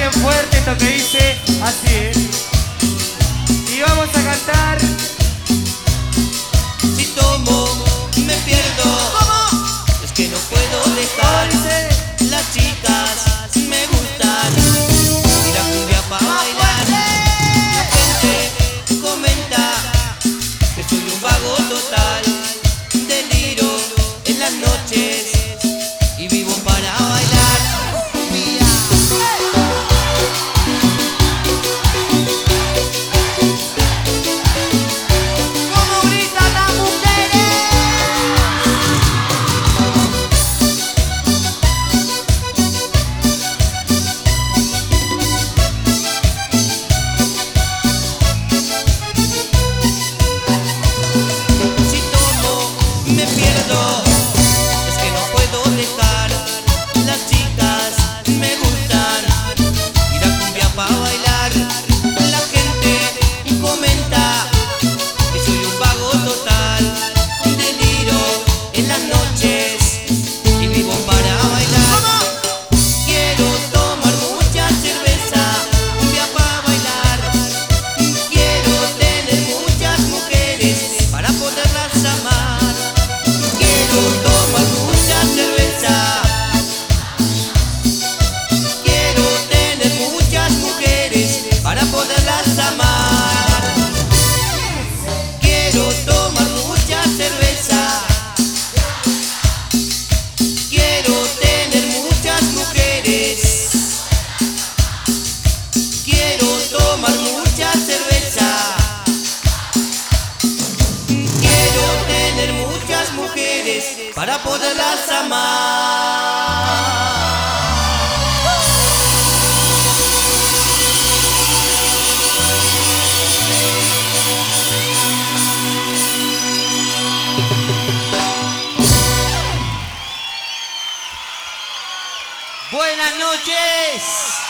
bien fuerte esto que dice así, ¿eh? Y vamos a cantar. Si tomo, me pierdo. ¿Cómo? Es que no puedo dejar. Las chicas me gustan. Y la cumbia pa' bailar. La gente comenta que soy un vago total. Deliro en las noches y vivo para bailar. Me pierdo, es que no puedo dejar. Las chicas me gustan y la cumbia pa' bailar. La gente comenta que soy un vago total. Deliro en las noches y vivo para bailar. Quiero tomar mucha cerveza, cumbia pa' bailar. Quiero tener muchas mujeres para poderlas amar. Quiero tomar mucha cerveza. Quiero tener muchas mujeres para poderlas amar. Quiero tomar mucha cerveza. Quiero tener muchas mujeres. Quiero tomar mucha cerveza. Quiero tener muchas mujeres para poderlas amar. Buenas noches.